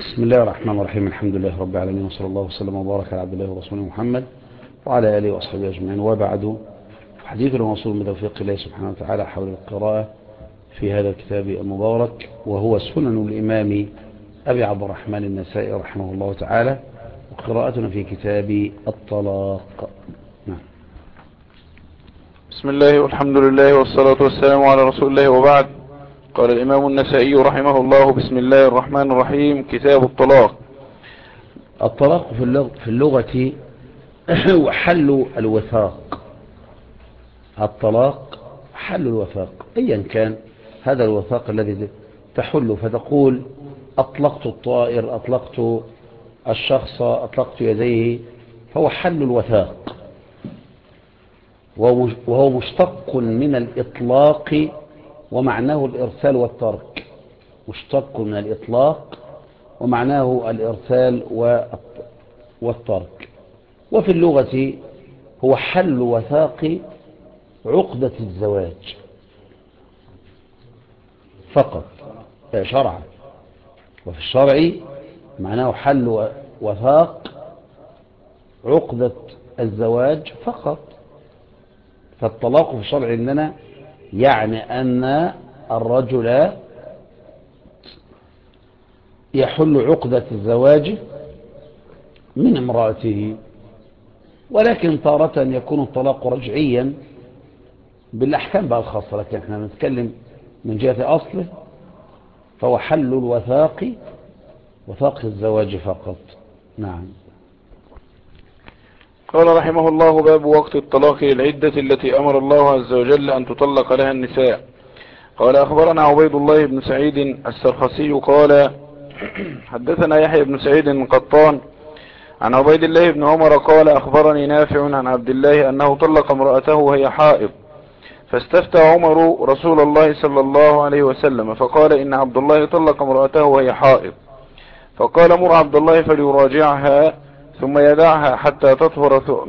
بسم الله الرحمن الرحيم. الحمد لله رب العالمين، وصلى الله وسلم وبارك على عبد الله ورسوله محمد وعلى آله وأصحابه أجمعين، وبعد. حديثنا موصول بتوفيق الله سبحانه وتعالى حول القراءة في هذا الكتاب المبارك، وهو سنن الإمام أبي عبد الرحمن النسائي رحمه الله تعالى، وقراءتنا في كتاب الطلاق. نعم. بسم الله والحمد لله والصلاة والسلام على رسول الله، وبعد. قال الإمام النسائي رحمه الله: بسم الله الرحمن الرحيم. كتاب الطلاق. الطلاق في اللغة هو حل الوثاق. الطلاق حل الوثاق، أيا كان هذا الوثاق الذي تحل، فتقول أطلقت الطائر، أطلقت الشخص، أطلقت يديه، فهو حل الوثاق، وهو مشتق من الإطلاق ومعناه الإرسال والترك. مشتق من الإطلاق ومعناه الإرسال والترك. وفي اللغة هو حل وثاق عقدة الزواج فقط شرعا، وفي الشرع معناه حل وثاق عقدة الزواج فقط. فالطلاق في الشرع عندنا يعني أن الرجل يحل عقدة الزواج من امرأته، ولكن تارة يكون الطلاق رجعيا بالأحكام بقى الخاصة، لكن احنا نتكلم من جهة أصله، فهو حل الوثاق، وثاق الزواج فقط. نعم. قال رحمه الله: باب وقت الطلاق للعدة التي أمر الله عز وجل أن تطلق لها النساء. قال: أخبرنا عبيد الله بن سعيد السرخسي قال: حدثنا يحيى بن سعيد القطان عن عبيد الله بن عمر قال: أخبرني نافع عن عبد الله أنه طلق امرأته وهي حائض، فاستفتى عمر رسول الله صلى الله عليه وسلم فقال: إن عبد الله طلق امرأته وهي حائض، فقال: مر عبد الله فليراجعها ثم يدعها حتى تطهر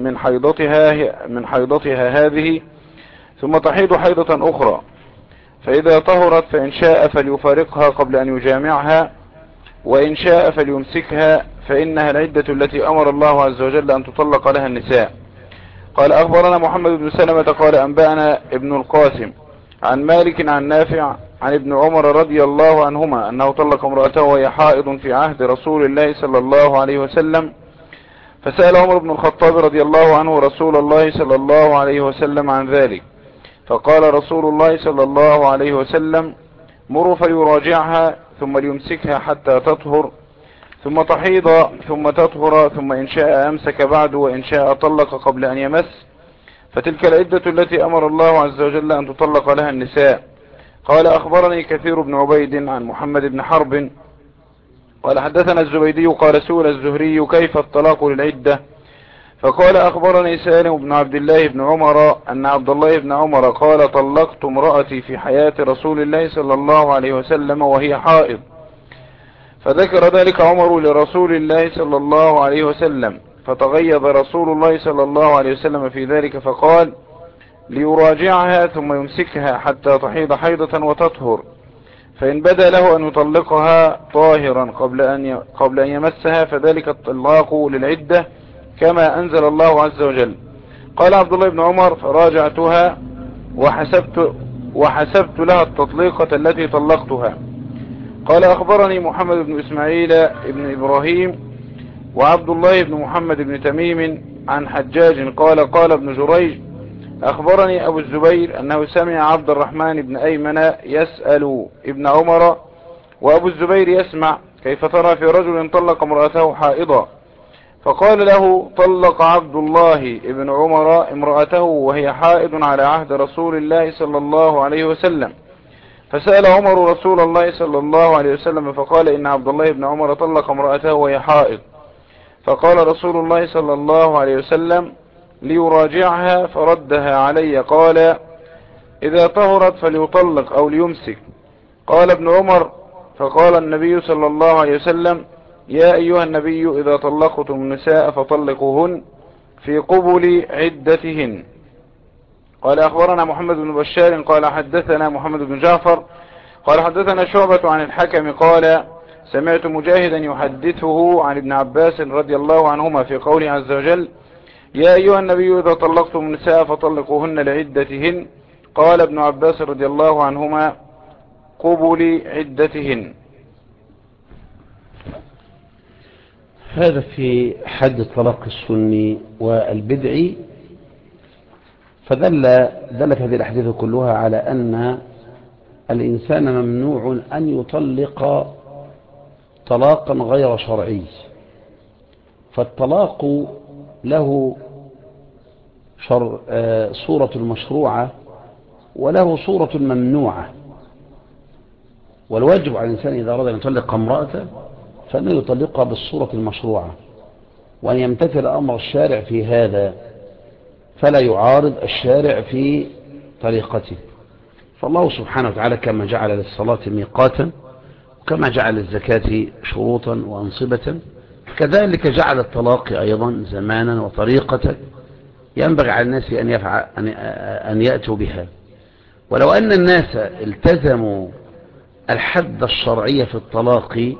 من حيضتها هذه، ثم تحيض حيضة أخرى، فإذا طهرت فإن شاء فليفارقها قبل أن يجامعها، وإن شاء فليمسكها، فإنها العدة التي أمر الله عز وجل أن تطلق لها النساء. قال: أخبرنا محمد بن سلمة قال: أنبأنا ابن القاسم عن مالك عن نافع عن ابن عمر رضي الله عنهما أنه طلق امرأته وهي حائض في عهد رسول الله صلى الله عليه وسلم، فسأل عمر بن الخطاب رضي الله عنه رسول الله صلى الله عليه وسلم عن ذلك، فقال رسول الله صلى الله عليه وسلم: مروا فليراجعها ثم ليمسكها حتى تطهر، ثم تحيض ثم تطهر، ثم إن شاء أمسك بعد، وإن شاء طلق قبل أن يمس، فتلك العدة التي أمر الله عز وجل أن تطلق لها النساء. قال: أخبرني كثير بن عبيد عن محمد بن حرب قال: حدثنا الزبيدي قال: سئل الزهري: كيف الطلاق للعدة؟ فقال: أخبرني سالم بن عبد الله بن عمر أن عبد الله بن عمر قال: طلقت امرأتي في حياة رسول الله صلى الله عليه وسلم وهي حائض، فذكر ذلك عمر لرسول الله صلى الله عليه وسلم، فتغيظ رسول الله صلى الله عليه وسلم في ذلك، فقال: ليراجعها ثم يمسكها حتى تحيض حيضة وتطهر، فإن بدا له أن يطلقها طاهرا قبل أن يمسها فذلك الطلاق للعدة كما أنزل الله عز وجل. قال عبد الله بن عمر: فراجعتها وحسبت لها التطليقة التي طلقتها. قال: أخبرني محمد بن إسماعيل بن إبراهيم وعبد الله بن محمد بن تميم عن حجاج قال: قال ابن جريج: أخبرني أبو الزبير أنه سمع عبد الرحمن بن أيمن يسأل ابن عمر، وأبو الزبير يسمع: كيف ترى في رجل طلق امرأته حائضا؟ فقال له: طلق عبد الله بن عمر امرأته وهي حائض على عهد رسول الله صلى الله عليه وسلم. فسأل عمر رسول الله صلى الله عليه وسلم فقال: إن عبد الله بن عمر طلق امرأته وهي حائض. فقال رسول الله صلى الله عليه وسلم: ليراجعها، فردها علي. قال: إذا طهرت فليطلق أو ليمسك. قال ابن عمر: فقال النبي صلى الله عليه وسلم: يا أيها النبي إذا طلقتم النساء فطلقوهن في قبل عدتهن. قال: أخبرنا محمد بن بشار قال: حدثنا محمد بن جعفر قال: حدثنا شعبة عن الحكم قال: سمعت مجاهدا يحدثه عن ابن عباس رضي الله عنهما في قوله عز وجل: يا أيها النبي إذا طلقتم النساء فطلقوهن لعدتهن. قال ابن عباس رضي الله عنهما: قبل عدتهن. هذا في حد الطلاق السني والبدعي. دلت هذه الأحاديث كلها على أن الإنسان ممنوع أن يطلق طلاقا غير شرعي، فالطلاق له صورة المشروعة وله صورة الممنوعة، والواجب على الإنسان إذا أراد أن يطلق امرأته فإنه يطلقها بالصورة المشروعة، وأن يمتثل أمر الشارع في هذا، فلا يعارض الشارع في طريقته. فالله سبحانه وتعالى كما جعل للصلاة ميقاتا، وكما جعل للزكاة شروطا وأنصبة، كذلك جعل الطلاق أيضا زمانا وطريقة ينبغي على الناس أن يأتوا بها. ولو أن الناس التزموا الحد الشرعي في الطلاق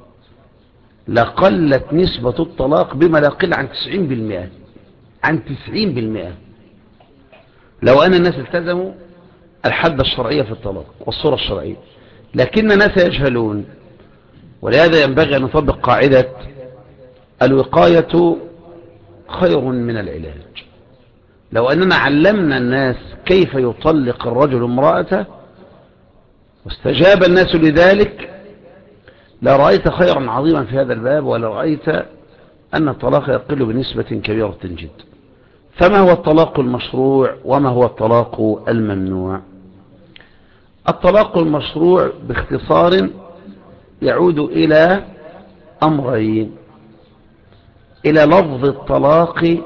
لقلت نسبة الطلاق بما لا يقل عن 90%. عن 90%. لو أن الناس التزموا الحد الشرعي في الطلاق والصورة الشرعية، لكن الناس يجهلون. ولهذا ينبغي أن نطبق قاعدة الوقاية خير من العلاج. لو أننا علمنا الناس كيف يطلق الرجل امرأته واستجاب الناس لذلك لرأيت خيرا عظيما في هذا الباب، ولرأيت أن الطلاق يقل بنسبة كبيرة جدا. فما هو الطلاق المشروع وما هو الطلاق الممنوع؟ الطلاق المشروع باختصار يعود إلى أمرين: إلى لفظ الطلاق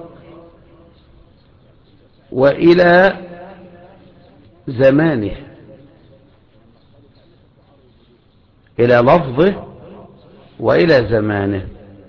وإلى زمانه. إلى لفظه وإلى زمانه.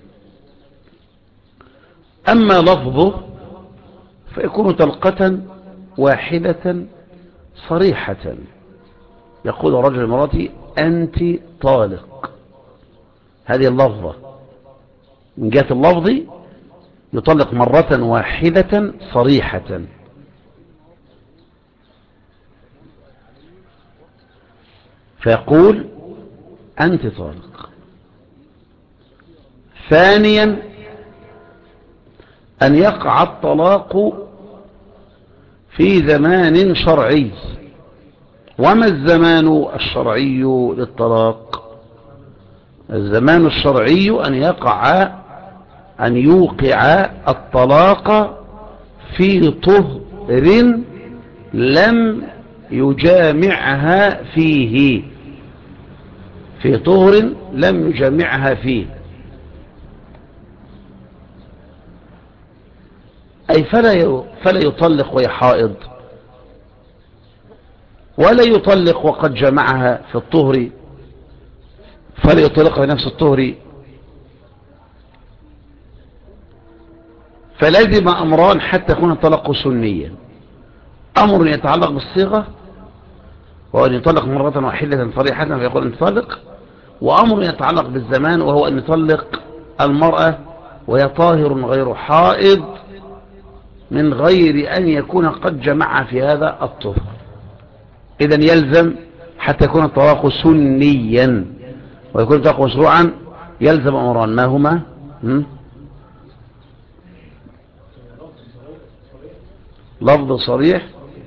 أما لفظه فيكون طلقة واحدة صريحة، يقول رجل مراتي أنت طالق. هذه اللفظة من جهة اللفظ يطلق مرة واحدة صريحة. فيقول أنت طالق. ثانيا أن يقع الطلاق في زمان شرعي. وما الزمان الشرعي للطلاق؟ الزمان الشرعي أن يوقع الطلاق في طهر لم يجامعها فيه. في طهر لم يجامعها فيه، أي فلا يطلق وهي حائض، ولا يطلق وقد جمعها في الطهر، فلا يطلقها في نفس الطهر. فلازم أمران حتى يكون الطلاق سنيا: أمر يتعلق بالصيغة وهو أن يطلق مرة واحدة صريحة فيقول أنت طالق، وأمر يتعلق بالزمان وهو أن يطلق المرأة وهي طاهر غير حائض من غير أن يكون قد جمع في هذا الطهر. إذن يلزم حتى يكون الطلاق سنيا ويكون الطلاق مشروعا يلزم أمران. ما هما؟ لفظ صريح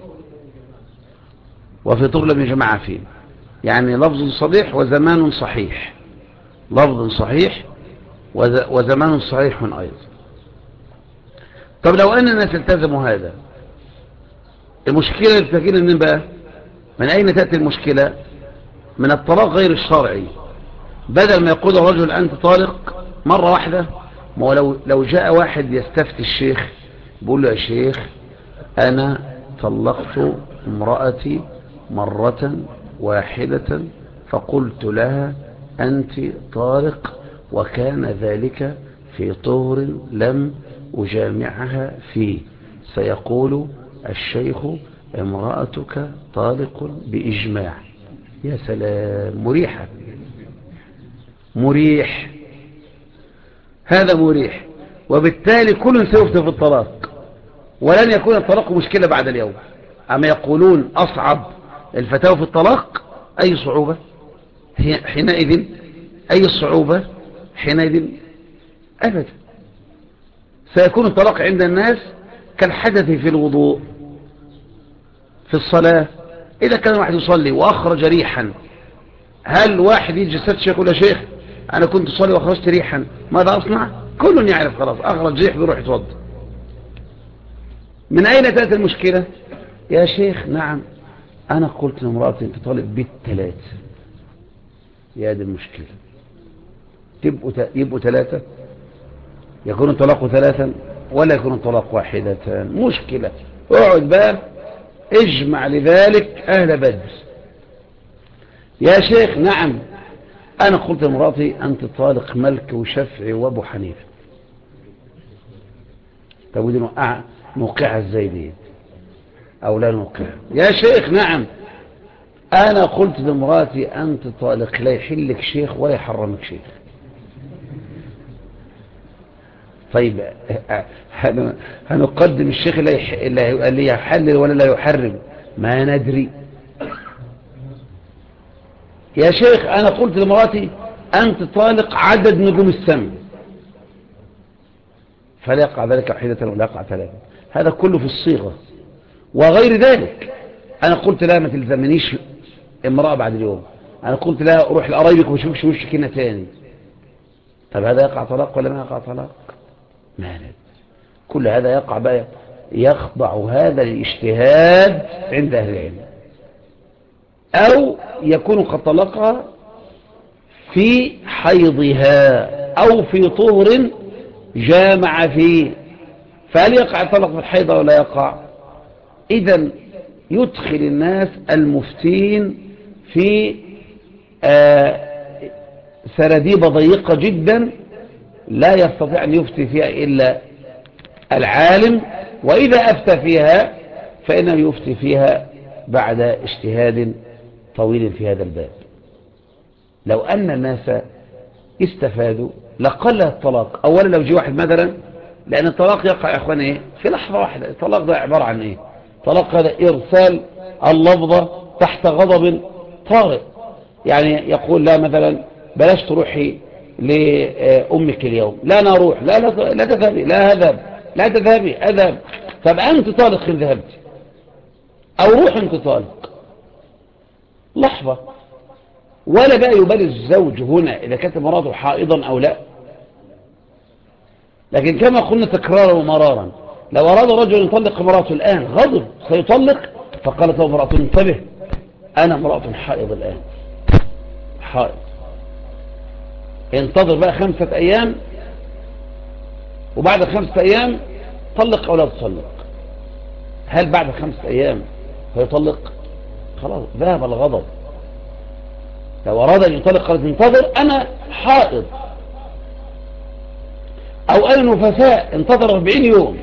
وفي طهر لم يجمع فيه، يعني لفظ صريح وزمان صحيح. لفظ صحيح وزمان صحيح أيضا. طب لو أن الناس التزموا هذا، المشكلة التكين من بقى؟ من أين تأتي المشكلة؟ من الطلاق غير الشرعي. بدل ما يقول الرجل أنت طالق مرة واحدة، ما هو لو جاء واحد يستفتي الشيخ بيقول له يا شيخ أنا طلقت امرأتي مرة واحدة فقلت لها أنت طالق وكان ذلك في طهر لم أجامعها فيه، سيقول الشيخ امرأتك طالق بإجماع. يا سلام، مريحة. مريح، هذا مريح، وبالتالي كل سيفتى في الطلاق، ولن يكون الطلاق مشكلة بعد اليوم. أما يقولون أصعب الفتاوى في الطلاق، أي صعوبة حينئذ؟ أي الصعوبة حينئذ؟ أبدا. سيكون الطلاق عند الناس كالحدث في الوضوء في الصلاة. إذا كان واحد يصلي وأخرج ريحا، هل واحد يجي يستشيخ يقول يا شيخ أنا كنت أصلي وأخرجت ريحا ماذا أصنع؟ كل يعرف خلاص أخرج ريح بيروح يتوضا. من أين تأتي المشكلة؟ يا شيخ نعم أنا قلت لامرأتي أنت طالب بالثلاث. يا دي المشكلة، يبقوا ثلاثة، يكون الطلاق ثلاثا ولا يكون الطلاق واحدة؟ مشكلة. اقعد بقى اجمع لذلك أهل بدر. يا شيخ نعم أنا قلت لامرأتي أنت طالق ملك وشفعي وابو حنيفة. طب ودي نوقعها ازاي دي او لا نوقعها؟ يا شيخ نعم انا قلت لامرأتي انت طالق لا يحلك شيخ ولا يحرمك شيخ. طيب هنقدم الشيخ اللي يحلل ولا لا يحرم؟ ما ندري. يا شيخ انا قلت لامرأتي انت طالق عدد نجوم السماء، فلا يقع ذلك واحدة ولا يقع ثلاثة. هذا كله في الصيغة وغير ذلك. انا قلت لا ما تلزمنيش امرأة بعد اليوم، انا قلت لا روح لقرايبك وما اشوفش وشك هنا تاني. طب هذا يقع طلاق ولا ما يقع طلاق؟ ما ندري. كل هذا يقع بقى، يخضع هذا الاجتهاد عند اهل العلم، او يكون قد طلقها في حيضها او في طهر جامع فيه، فهل يقع طلق في الحيض ولا يقع؟ اذا يدخل الناس المفتين في سراديب ضيقة جدا لا يستطيع أن يفتي فيها إلا العالم، وإذا أفتى فيها فإنه يفتي فيها بعد اجتهاد طويل في هذا الباب. لو أن الناس استفادوا لقل الطلاق. أولا لو جي واحد مثلا، لأن الطلاق يقع يا أخواني إيه؟ في لحظة واحدة. الطلاق ده عبارة عن إيه؟ طلاق هذا إرسال اللفظة تحت غضب طارئ. يعني يقول لا مثلا بلاش تروحي لأمك اليوم، لا أنا أروح، لا تذهبي، لا أذهب، لا تذهبي أذهب. طب أنت طالق إن ذهبت، أو روح أنت طالق، لحظة. ولا بقى يبالي الزوج هنا إذا كانت مراته حائضا أو لا. لكن كما قلنا تكرارا ومرارا، لو أراد رجل يطلق امرأته الآن غضب سيطلق، فقالت له امرأته انتبه أنا امرأة حائض الآن، حائض، انتظر بقى 5 أيام، وبعد 5 أيام طلق أو لا تطلق. هل بعد 5 أيام هيطلق؟ خلاص ذهب الغضب. لو أراد أن يطلق قالت انتظر أنا حائض، أو أنا نفساء انتظر 40 يوم.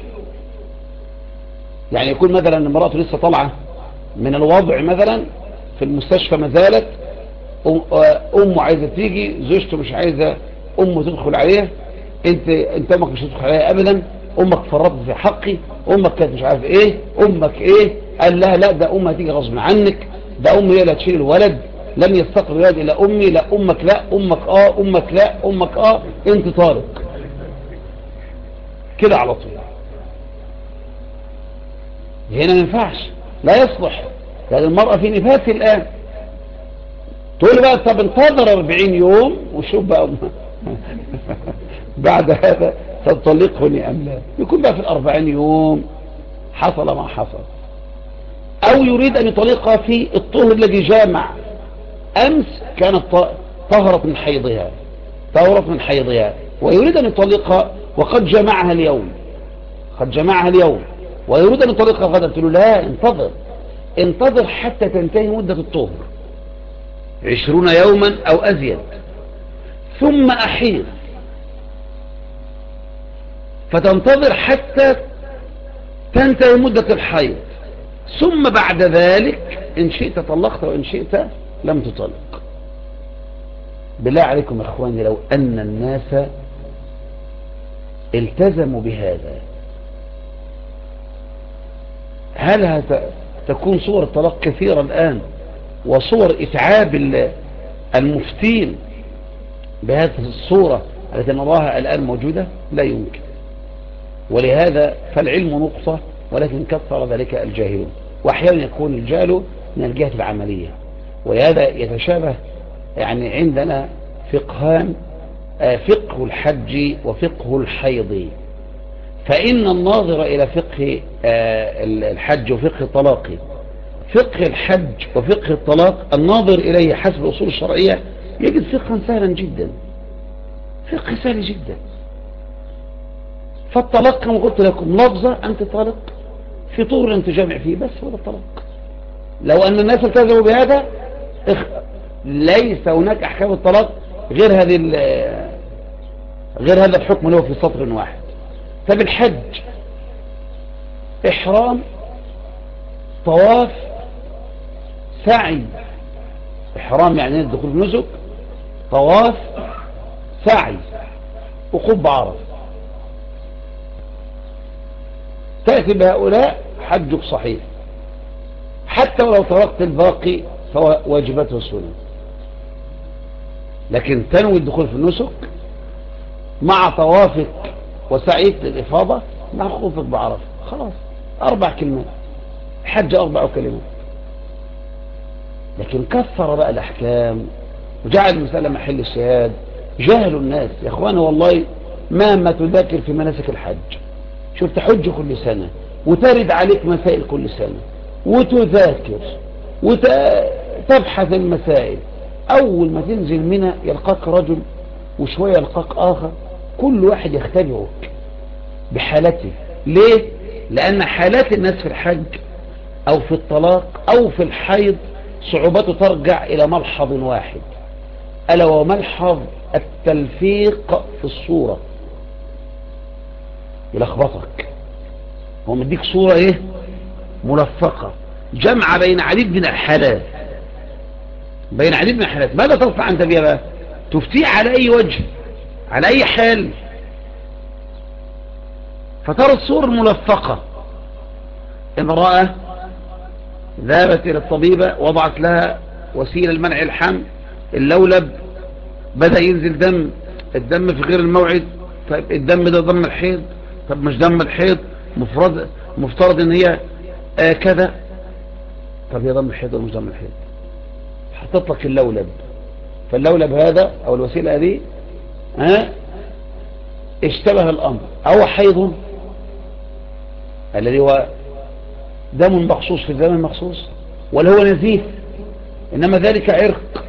يعني يكون مثلا امرأته لسه طالعة من الوضع مثلا في المستشفى ما زالت، أمه عايزة تيجي، زوجته مش عايزة أمه تدخل عليها، انت أمك مش هتدخل عليها أبدا، أمك فرطت في حقي، أمك كانت مش عارف إيه، أمك إيه. قال لها لا ده أمها هتيجي غصب عنك، ده أمي هي اللي هتشيل الولد، لن يستقر الولد إلى أمي، لا أمك لا، أمك أمك لا، أمك أنت طارق كده على طول. هنا ما ينفعش، لا يصلح، لأن المرأة في نفاس الآن. تقول بقى طب انتظر 40 يوم وشوف بقى بعد هذا تطلقني أم لا. يكون بقى في 40 يوم حصل ما حصل. أو يريد أن يطلقها في الطهر الذي جامع. أمس كانت طهرت من حيضها، طهرت من حيضها، ويريد أن يطلقها وقد جمعها اليوم، قد جمعها اليوم، ويريد أن يطلقها غدا. قلت له لا، انتظر حتى تنتهي مدة الطهر 20 يوما أو أزيد، ثم أحيض، فتنتظر حتى تنتهي مدة الحيض، ثم بعد ذلك إن شئت طلقت وإن شئت لم تطلق. بالله عليكم يا اخواني، لو ان الناس التزموا بهذا، هل تكون صور الطلاق كثيرة الآن، وصور إتعاب المفتين بهذه الصورة التي نراها الآن موجودة؟ لا يمكن. ولهذا فالعلم نقطة، ولكن كثر ذلك الجاهلون، وأحيانا يكون الجهل من الجهة العملية. ولهذا يتشابه يعني عندنا فقهان، فقه الحج وفقه الحيض. فإن الناظر إلى فقه الحج وفقه الطلاق، فقه الحج وفقه الطلاق الناظر إليه حسب الأصول الشرعية يجد فقها سهلا جدا، فقه سهل جدا. فالطلاق كما قلت لكم لفظة أنت طالق في طور أنت جامع فيه، بس هو الطلاق. لو أن الناس التزموا بهذا ليس هناك أحكام الطلاق غير هذا الحكم اللي هو في سطر واحد. فبالحج إحرام، طواف، سعي. إحرام يعني الدخول في نسك، طواف، سعي، وقوف بعرفة. تأتي بهؤلاء حجك صحيح، حتى ولو تركت الباقي فهو واجباته السنة. لكن تنوي الدخول في النسك مع طوافك وسعيك للإفاضة مع خوفك بعرفة، خلاص 4 كلمات، حج 4 كلمات. لكن كثر بقى الأحكام وجعل المسألة محل الشهاد. جاهلوا الناس يا اخوانا، والله مهما تذاكر في مناسك الحج، شوف تحج كل سنة وترد عليك مسائل كل سنة وتذاكر وتبحث المسائل، أول ما تنزل منها يلقاك رجل وشوية يلقاك آخر، كل واحد يختبرك بحالته. ليه؟ لأن حالات الناس في الحج أو في الطلاق أو في الحيض صعوبته ترجع إلى ملحظ واحد، ألا وملحظ التلفيق في الصورة. يلخبطك، هو مديك صورة ايه ملفقة، جمع بين عديد من الحالات، ماذا تصنع انت بها بقى؟ تفتيه على اي وجه، على اي حال؟ فترى الصور الملفقة. امرأة ذهبت الى الطبيبة، وضعت لها وسيلة لمنع الحمل، اللولب بدأ ينزل دم، الدم في غير الموعد. طيب الدم ده دم الحيض؟ طب مش دم الحيض، مفترض ان هي كذا. طب هي دم الحيض ولا مش دم الحيض؟ هتطلق اللولب، فاللولب هذا او الوسيلة هذه اشتبه الامر، او حيض الذي هو دم مخصوص في الزمن مخصوص، ولا هو نزيف، انما ذلك عرق.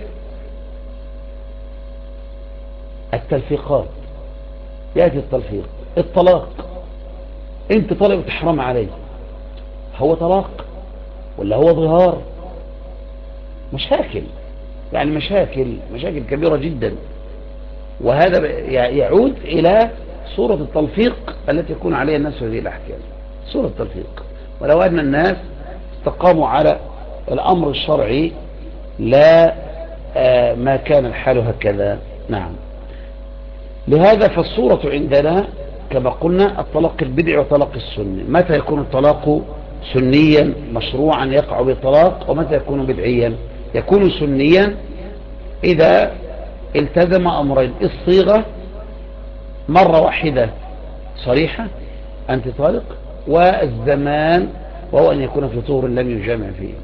التلفيقات، يأتي التلفيق. الطلاق، انت طالب تحرم عليه، هو طلاق ولا هو ظهار؟ مشاكل، يعني مشاكل كبيرة جدا. وهذا يعود إلى صورة التلفيق التي يكون عليها الناس في هذه الأحكام، صورة التلفيق. ولو أن الناس استقاموا على الأمر الشرعي لا ما كان الحال هكذا. نعم. لهذا فالصورة عندنا كما قلنا الطلاق البدعي وطلاق السني. متى يكون الطلاق سنيا مشروعا يقع بالطلاق، ومتى يكون بدعيا؟ يكون سنيا إذا التزم أمرين: الصيغة مرة واحدة صريحة أنت طالق، والزمان وهو أن يكون في طهر لم يجامع فيه.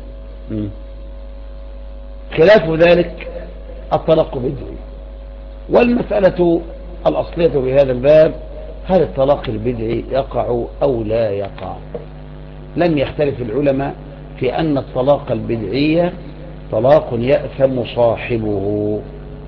خلاف ذلك الطلاق بدعي. والمسألة الأصلية بهذا الباب: هل الطلاق البدعي يقع أو لا يقع؟ لم يختلف العلماء في أن الطلاق البدعي طلاق يأثم صاحبه،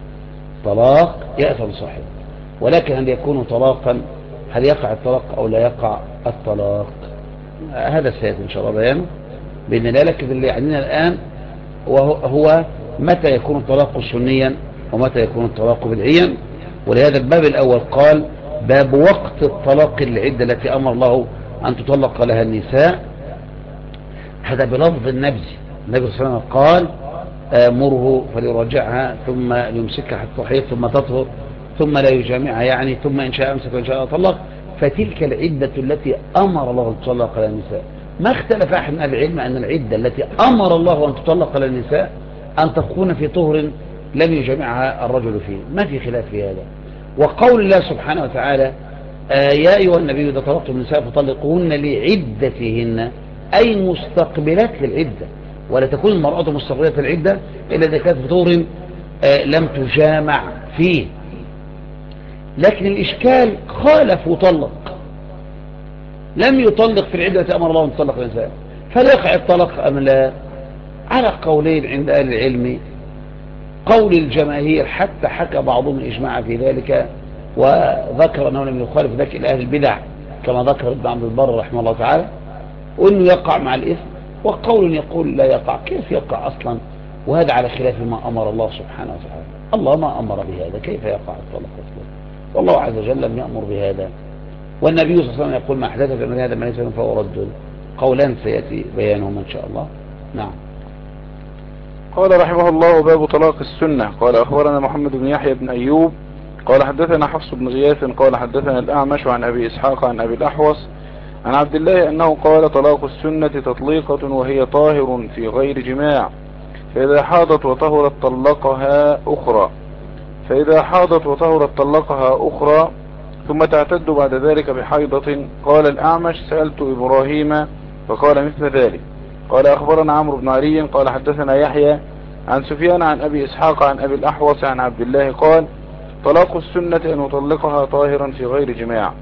ولكن هل يكون طلاقا، هل يقع الطلاق أو لا يقع الطلاق؟ هذا سيأتي إن شاء الله بيانه بإذن الله. لكن اللي يعنينا الآن هو متى يكون الطلاق سنيا ومتى يكون الطلاق بدعيا. ولهذا الباب الأول قال: باب وقت الطلاق العدة التي أمر الله أن تطلق لها النساء. هذا بلفظ النبي صلى الله عليه وسلم قال: مره فليراجعها ثم يمسكها حتى تحيض ثم تطهر ثم لا يجامعها يعني، ثم إن شاء أمسك وإن شاء طلق، فتلك العدة التي أمر الله أن تطلق على النساء. ما اختلف أحد من العلم أن العدة التي أمر الله أن تطلق على النساء أن تكون في طهر لم يجامعها الرجل فيه، ما في خلاف في هذا. وقول الله سبحانه وتعالى يا أيها النبي إذا طلقتم النساء فطلقوهن لعدتهن، أي مستقبلات للعدة، ولا تكون المرأة مستقبلة العدة إلا إذا كانت في طهر لم تجامع فيه. لكن الإشكال خالف وطلق، لم يطلق في العدة أمر الله أن تطلق النساء، فلا يقع الطلاق أم لا؟ على قولين عند أهل العلم. قول الجماهير حتى حكى بعضهم الإجماع في ذلك وذكر أنه لم يخالف ذلك إلى أهل البدع كما ذكر ابن عبد البر رحمه الله تعالى، وأنه يقع مع الإثم. وقول يقول لا يقع، كيف يقع أصلا وهذا على خلاف ما أمر الله سبحانه وتعالى؟ الله ما أمر بهذا، كيف يقع الطلاق أصلا؟ والله عز وجل لم يأمر بهذا، والنبي صلى الله عليه وسلم يقول ما أحدث في أمر هذا ما ليس منه فهو رد. قولان سيأتي بيانهما إن شاء الله. نعم. قال رحمه الله: باب طلاق السنة. قال أخبرنا محمد بن يحيى بن أيوب قال حدثنا حفص بن غياث قال حدثنا الأعمش عن أبي إسحاق عن أبي الأحوص عن عبد الله أنه قال: طلاق السنة تطليقة وهي طاهر في غير جماع، فإذا حاضت وطهرت طلقها أخرى أخرى ثم تعتد بعد ذلك بحيضة. قال الأعمش: سألت إبراهيم فقال مثل ذلك. قال أخبرنا عمرو بن علي قال حدثنا يحيى عن سفيان عن أبي إسحاق عن أبي الأحوص عن عبد الله قال: طلاق السنة أن يطلقها طاهرا في غير جماع.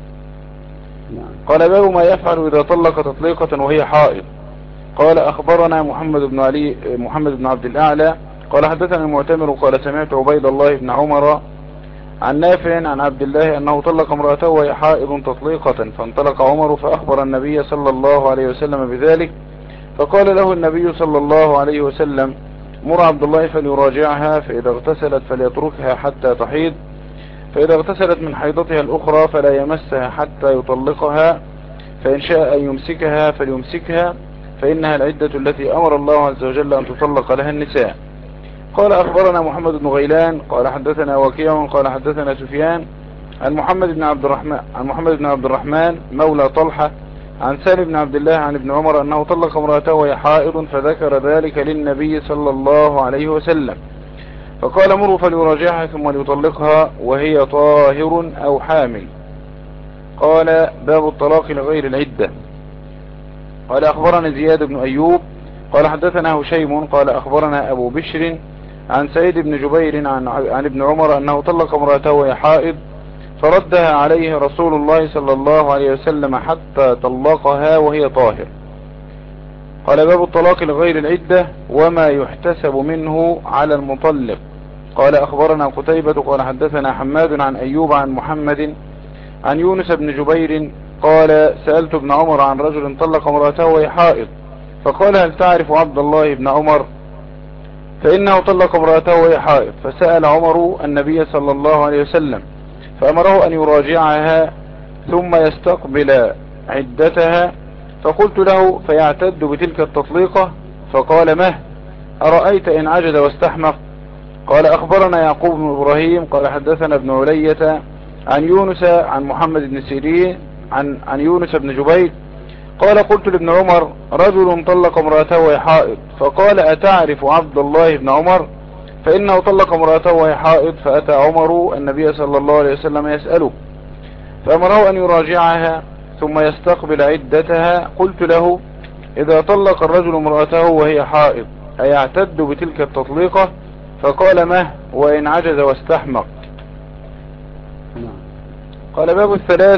قال: باب ما يفعل إذا طلق تطليقة وهي حائض. قال أخبرنا محمد بن عبد الأعلى قال حدثنا المعتمر قال سمعت عبيد الله بن عمر عن نافع عن عبد الله أنه طلق امرأته وهي حائض تطليقة، فانطلق عمر فأخبر النبي صلى الله عليه وسلم بذلك، فقال له النبي صلى الله عليه وسلم: مر عبد الله فليراجعها، فإذا اغتسلت فليتركها حتى تحيض، فإذا اغتسلت من حيضتها الأخرى فلا يمسها حتى يطلقها، فإن شاء أن يمسكها فليمسكها، فإنها العدة التي أمر الله عز وجل أن تطلق لها النساء. قال أخبرنا محمد بن غيلان قال حدثنا وكيع قال حدثنا سفيان عن محمد بن عبد الرحمن مولى طلحة عن سالم بن عبد الله عن ابن عمر أنه طلق امرأته وهي حائض، فذكر ذلك للنبي صلى الله عليه وسلم، فقال: مروا فليراجعها ثم ليطلقها وهي طاهر أو حامل. قال: باب الطلاق لغير العدة. قال أخبرنا زياد بن أيوب قال حدثنا هشيم قال أخبرنا أبو بشر عن سيد بن جبير عن ابن عمر أنه طلق امرأته وهي حائض، فردها عليه رسول الله صلى الله عليه وسلم حتى طلقها وهي طاهر. قال: باب الطلاق لغير العدة وما يحتسب منه على المطلق. قال أخبرنا قتيبة قال حدثنا حماد عن أيوب عن محمد عن يونس بن جبير قال: سألت ابن عمر عن رجل طلق امرأته وهي حائض، فقال: هل تعرف عبد الله بن عمر؟ فإنه طلق امرأته وهي حائض. فسأل عمر النبي صلى الله عليه وسلم فأمره أن يراجعها ثم يستقبل عدتها، فقلت له: فيعتد بتلك التطليقة؟ فقال: مه، أرأيت إن عجز واستحمق؟ قال أخبرنا يعقوب بن إبراهيم قال حدثنا ابن علية عن يونس عن محمد بن سيرين عن يونس بن جبير قال: قلت لابن عمر: رجل طلق امرأته وهي حائض، فقال: أتعرف عبد الله بن عمر؟ فإنه طلق امرأته وهي حائض. فأتى عمر النبي صلى الله عليه وسلم يسأله، فأمره أن يراجعها ثم يستقبل عدتها. قلت له: إذا طلق الرجل امرأته وهي حائض أيعتد بتلك التطليقة؟ فقال: مه، وإن عجز واستحمق. قال: باب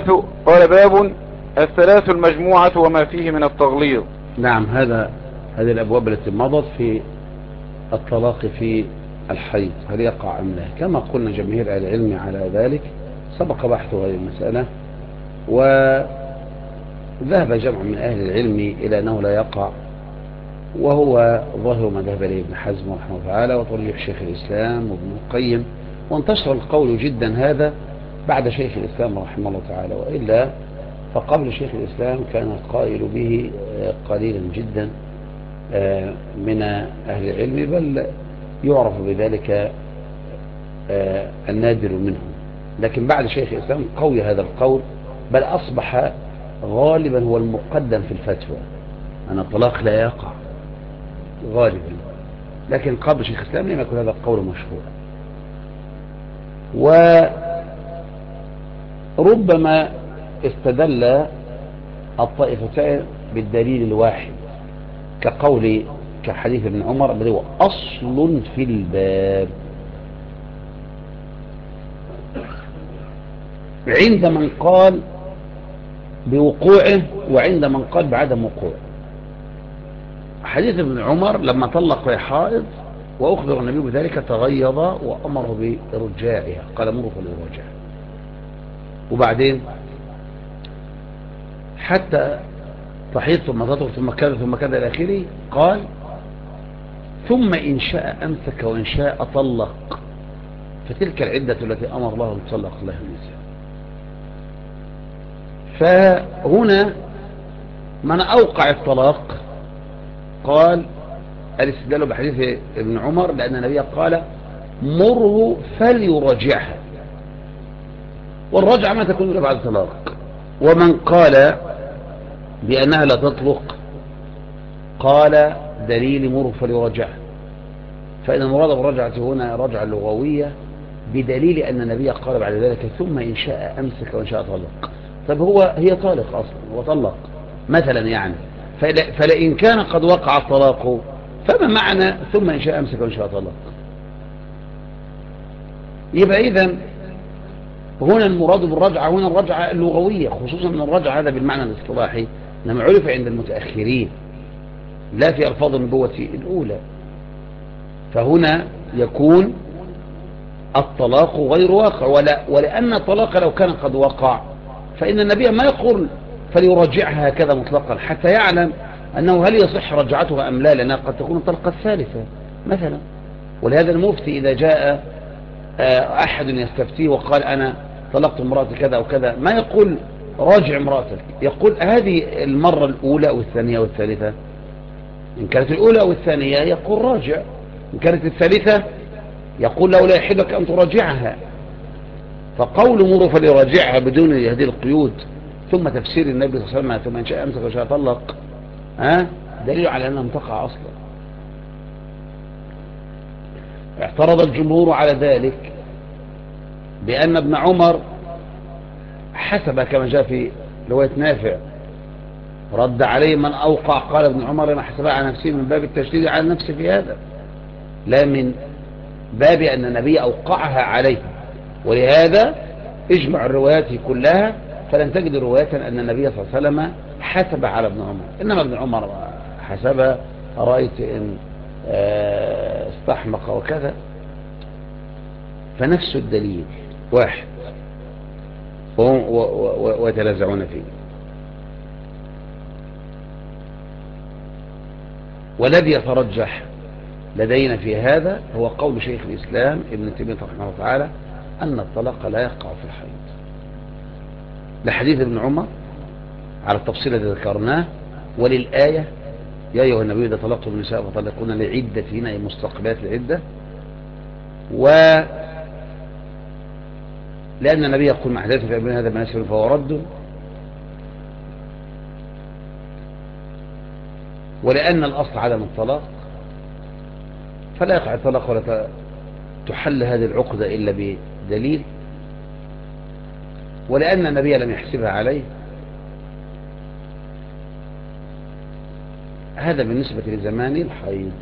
الثلاث المجموعة وما فيه من التغليظ. نعم، هذه الأبواب التي مضت في الطلاق في الحيض هل يقع أم لا؟ كما قلنا جماهير أهل العلم على ذلك، سبق بحث هذه المسألة، وذهب جمع من أهل العلم إلى أنه لا يقع، وهو ظاهر ما ذهب إليه ابن حزم رحمه الله تعالى وترجيح شيخ الإسلام وابن القيم، وانتشر القول جدا هذا بعد شيخ الإسلام رحمه الله تعالى، وإلا فقبل شيخ الإسلام كان القائل به قليلا جدا، من أهل العلم، بل يعرف بذلك النادر منهم. لكن بعد شيخ الإسلام قوي هذا القول، بل أصبح غالبا هو المقدم في الفتوى أن الطلاق لا يقع غالبا. لكن قبل شيخ الإسلام لم يكن هذا القول مشهورا. وربما استدل الطائفتان بالدليل الواحد كحديث ابن عمر الذي هو أصل في الباب، عند من قال بوقوعه وعند من قال بعدم وقوعه. حديث ابن عمر لما طلق في حائض وأخبر النبي بذلك تغيظ وأمر بإرجاعها، قال مروا فليرجعها. وبعدين حتى تحيض ثم تطهر ثم كذا ثم كذا إلى آخره، قال ثم إن شاء أمسك وإن شاء طلق، فتلك العدة التي أمر الله أن تطلق الله النساء. فهنا من أوقع الطلاق قال الاستدلال بحديث ابن عمر لأن النبي قال مره فليراجعها، والرجعة ما تكون إلا بعد الطلاق. ومن قال بأنها لا تطلق قال دليل مره فليراجعها، فإن المراد بالرجعة هنا رجعة لغوية بدليل أن النبي قال بعد ذلك ثم إن شاء أمسك وإن شاء طلق. طب هي طالق أصلا وطلق مثلا يعني، فلئن كان قد وقع الطلاق فما معنى ثم إن شاء أمسك وإن شاء طلق؟ يبقى إذن هنا المراد بالرجعة هنا الرجعة اللغوية، خصوصا أن الرجعة هذا بالمعنى الاصطلاحي لما عرف عند المتأخرين لا في ألفاظ النبوة الأولى. فهنا يكون الطلاق غير واقع، ولأن الطلاق لو كان قد وقع فإن النبي ما يقول فليراجعها هكذا مطلقا حتى يعلم أنه هل يصح رجعتها أم لا، لأنها قد تكون الطلقة الثالثة مثلا. ولهذا المفتي إذا جاء أحد يستفتيه وقال أنا طلقت امرأتي كذا أو كذا ما يقول راجع امرأتك، يقول هذه المرة الأولى أو الثانية أو الثالثة. إن كانت الأولى أو الثانية يقول راجع، إن كانت الثالثة يقول له لا يحلك أن تراجعها. فقول مره فليراجعها بدون هذه القيود ثم تفسير النبي صلى الله عليه وسلم ثم إن شاء أمسك وشاء طلق دليل على أنها لم تقع أصلا. اعترض الجمهور على ذلك بأن ابن عمر حسب كما جاء في رواية نافع رد عليه من أوقع، قال ابن عمر أنا حسبها على نفسي من باب التشديد على نفسي في هذا لا من باب أن النبي أوقعها عليه. ولهذا اجمع الروايات كلها فلن تجد رواية أن النبي صلى الله عليه وسلم حسب على ابن عمر، إنما ابن عمر حسب رأيت إن استحمق وكذا. فنفس الدليل واحد ويتنازعون فيه. والذي يترجح لدينا في هذا هو قول شيخ الإسلام ابن تيمية رحمه الله تعالى أن الطلاق لا يقع في الحيض لحديث ابن عمر على التفصيل الذي ذكرناه، وللآية يا أيها النبي إذا طلقتم النساء فطلقوهن لعدتهن أي مستقبلات العدة، لأن النبي يقول مع حدث في ابن هذا ما يسر فهو رد، ولأن الأصل عدم الطلاق فلا يقع الطلاق ولا تحل هذه العقدة إلا بدليل، ولأن النبي لم يحسبها عليه. هذا بالنسبة لزمان الحيض.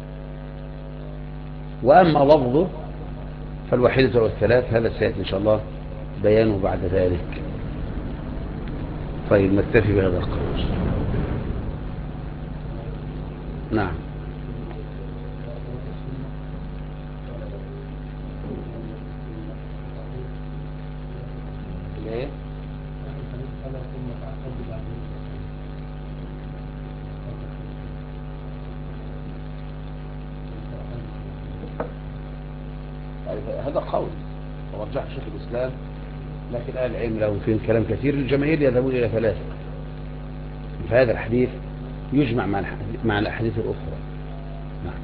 وأما لفظه فالوحيدة والثلاث هذا سيأتي إن شاء الله بيانه بعد ذلك. طيب نكتفي بهذا القول. نعم. ليه؟ هذا قول ورجح شيخ الإسلام، لكن أهل العلم لهم فيه كلام كثير. الجماهير يذهبون إلى ثلاثة في هذا الحديث يجمع مع الأحاديث الأخرى. نعم.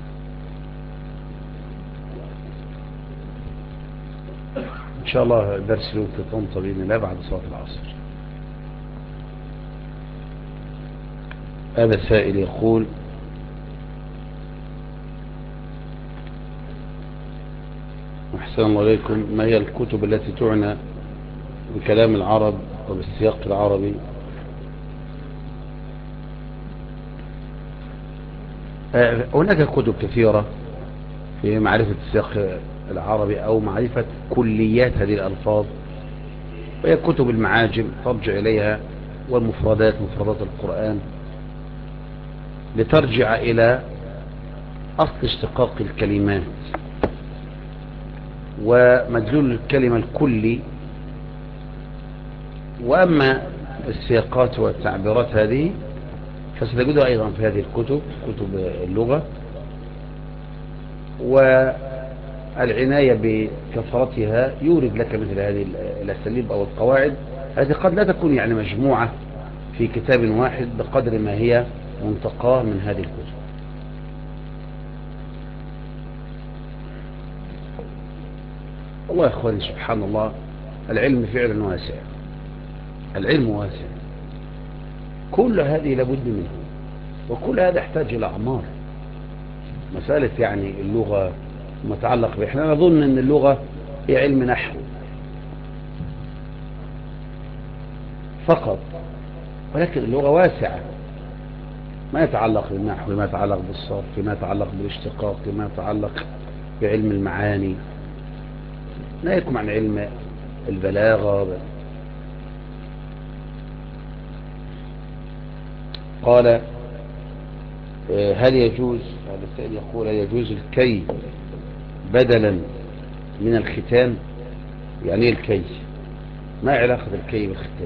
إن شاء الله درس اليوم في طنطا بإذن الله بعد صلاة العصر. هذا السائل يقول: أحسن الله إليكم، ما هي الكتب التي تعنى بكلام العرب وبالسياق العربي؟ هناك كتب كثيرة في معرفة السياق العربي أو معرفة كليات هذه الألفاظ، وهي كتب المعاجم ترجع إليها، والمفردات، مفردات القرآن، لترجع إلى أصل اشتقاق الكلمات ومدلول الكلمة الكلي. وأما السياقات والتعبيرات هذه فستجدها أيضا في هذه الكتب، كتب اللغة، والعناية بكثرتها يورد لك مثل هذه الأساليب أو القواعد التي قد لا تكون يعني مجموعة في كتاب واحد بقدر ما هي منتقاه من هذه الكتب. والله يا أخواني سبحان الله، العلم فعلا واسع، العلم واسع، كل هذه لابد منه، وكل هذا يحتاج إلى أعمار. مسألة يعني اللغة متعلق به، احنا نظن أن اللغة هي علم نحو فقط، ولكن اللغة واسعة، ما يتعلق بالنحو، ما يتعلق بالصرف، ما يتعلق بالاشتقاق، ما يتعلق بعلم المعاني، ناهيكم عن علم البلاغة. قال: هل يجوز، هذا السائل يقول: هل يجوز الكي بدلا من الختان؟ يعني ايه الكي؟ ما علاقة الكي بالختان؟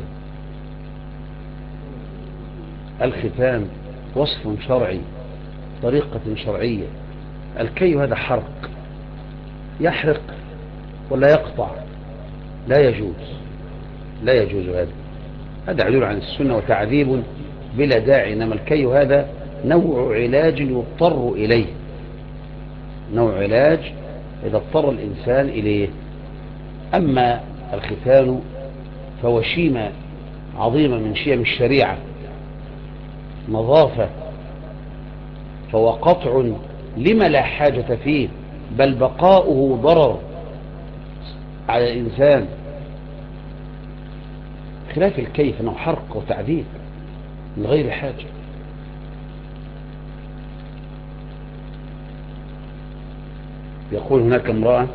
الختان وصف شرعي، طريقة شرعية. الكي هذا حرق، يحرق ولا يقطع، لا يجوز، لا يجوز. هذا عدول عن السنة وتعذيب بلا داعي. إنما الكي هذا نوع علاج يضطر إليه، نوع علاج إذا اضطر الإنسان إليه. أما الختان فهو شيمة عظيمة من شيم الشريعة، نظافة، فهو قطع لما لا حاجة فيه، بل بقاؤه ضرر على الإنسان، خلاف الكيف أنه حرق وتعذيب من غير حاجة. يقول: هناك امرأة